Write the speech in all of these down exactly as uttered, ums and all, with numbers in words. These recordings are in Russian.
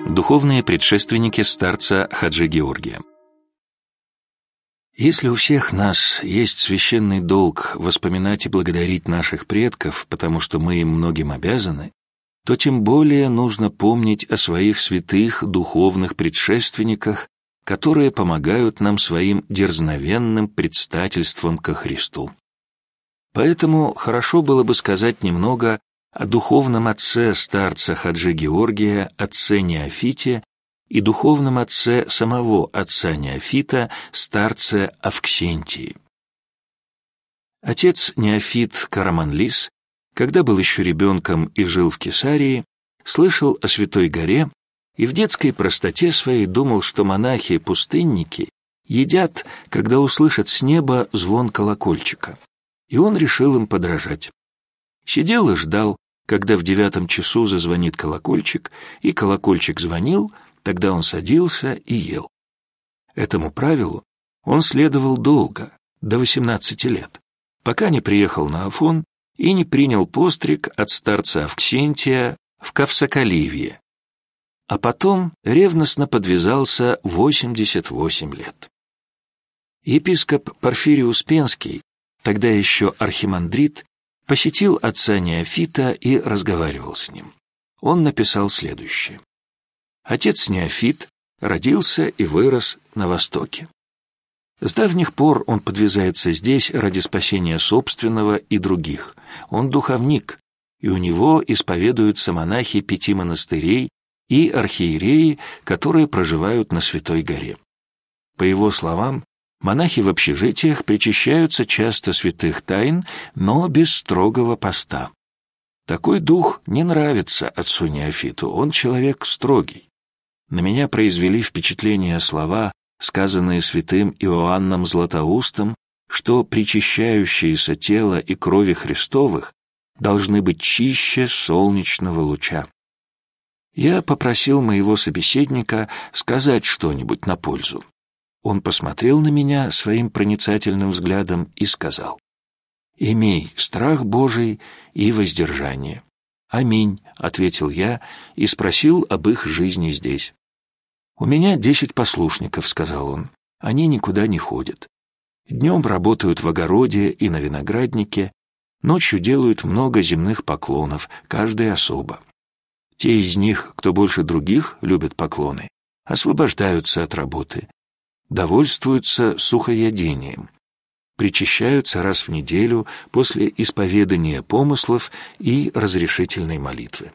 Духовные предшественники старца Хаджи Георгия. Если у всех нас есть священный долг воспоминать и благодарить наших предков, потому что мы им многим обязаны, то тем более нужно помнить о своих святых духовных предшественниках, которые помогают нам своим дерзновенным предстательством ко Христу. Поэтому хорошо было бы сказать немного о духовном отце старца Хаджи Георгия, отце Неофите, и духовном отце самого отца Неофита, старце Авксентии. Отец Неофит Караманлис, когда был еще ребенком и жил в Кесарии, слышал о Святой горе и в детской простоте своей думал, что монахи-пустынники едят, когда услышат с неба звон колокольчика, и он решил им подражать. Сидел и ждал, когда в девятом часу зазвонит колокольчик, и колокольчик звонил, тогда он садился и ел. Этому правилу он следовал долго, до восемнадцати лет, пока не приехал на Афон и не принял постриг от старца Авксентия в Кавсакаливье, а потом ревностно подвязался восемьдесят восемь лет. Епископ Порфирий Успенский, тогда еще архимандрит, посетил отца Неофита и разговаривал с ним. Он написал следующее. Отец Неофит родился и вырос на Востоке. С давних пор он подвязается здесь ради спасения собственного и других. Он духовник, и у него исповедуются монахи пяти монастырей и архиереи, которые проживают на Святой горе. По его словам, монахи в общежитиях причащаются часто святых тайн, но без строгого поста. Такой дух не нравится отцу Неофиту, он человек строгий. На меня произвели впечатление слова, сказанные святым Иоанном Златоустом, что причащающиеся тела и крови Христовых должны быть чище солнечного луча. Я попросил моего собеседника сказать что-нибудь на пользу. Он посмотрел на меня своим проницательным взглядом и сказал: «Имей страх Божий и воздержание». «Аминь», — ответил я и спросил об их жизни здесь. «У меня десять послушников», — сказал он, — «они никуда не ходят. Днем работают в огороде и на винограднике, ночью делают много земных поклонов, каждый особо. Те из них, кто больше других любят поклоны, освобождаются от работы, довольствуются сухоядением, причащаются раз в неделю после исповедания помыслов и разрешительной молитвы».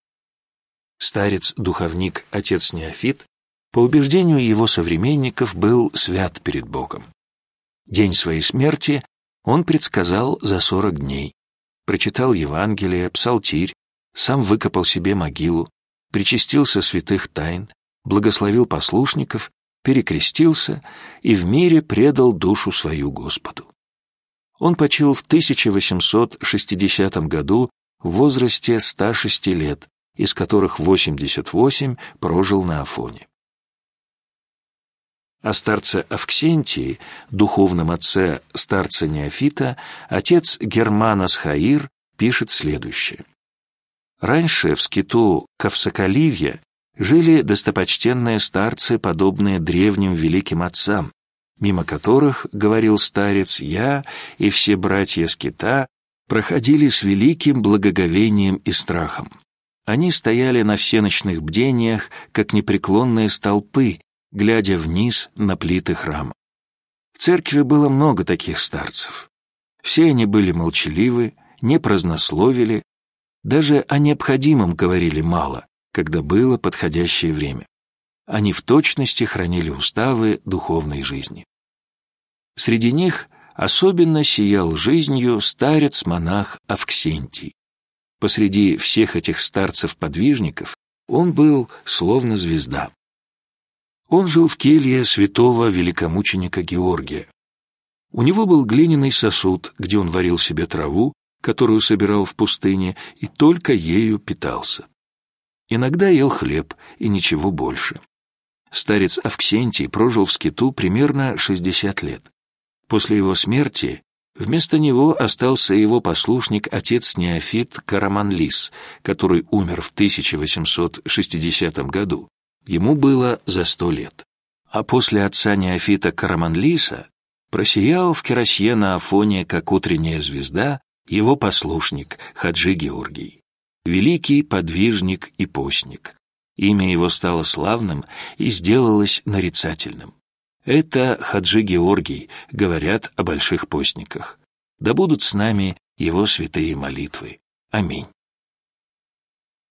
Старец-духовник отец Неофит, по убеждению его современников, был свят перед Богом. День своей смерти он предсказал за сорок дней, прочитал Евангелие, псалтирь, сам выкопал себе могилу, причастился святых тайн, благословил послушников, перекрестился и в мире предал душу свою Господу. Он почил в тысяча восемьсот шестидесятом году в возрасте ста шести лет, из которых восемьдесят восемь прожил на Афоне. О старце Авксентии, духовном отце старца Неофита, отец Германос Хаир пишет следующее. Раньше в скиту Кавсакаливья жили достопочтенные старцы, подобные древним великим отцам, мимо которых, говорил старец, я и все братья скита проходили с великим благоговением и страхом. Они стояли на всеночных бдениях, как непреклонные столпы, глядя вниз на плиты храма. В церкви было много таких старцев. Все они были молчаливы, не празднословили, даже о необходимом говорили мало, когда было подходящее время. Они в точности хранили уставы духовной жизни. Среди них особенно сиял жизнью старец-монах Авксентий. Посреди всех этих старцев-подвижников он был словно звезда. Он жил в келье святого великомученика Георгия. У него был глиняный сосуд, где он варил себе траву, которую собирал в пустыне, и только ею питался. Иногда ел хлеб и ничего больше. Старец Авксентий прожил в скиту примерно шестьдесят лет. После его смерти вместо него остался его послушник отец Неофит Караманлис, который умер в тысяча восемьсот шестидесятом году, Ему было за сто лет. А после отца Неофита Караманлиса просиял в Кирасье на Афоне, как утренняя звезда, его послушник Хаджи Георгий, великий подвижник и постник. Имя его стало славным и сделалось нарицательным. Это Хаджи Георгий, говорят о больших постниках. Да будут с нами его святые молитвы. Аминь.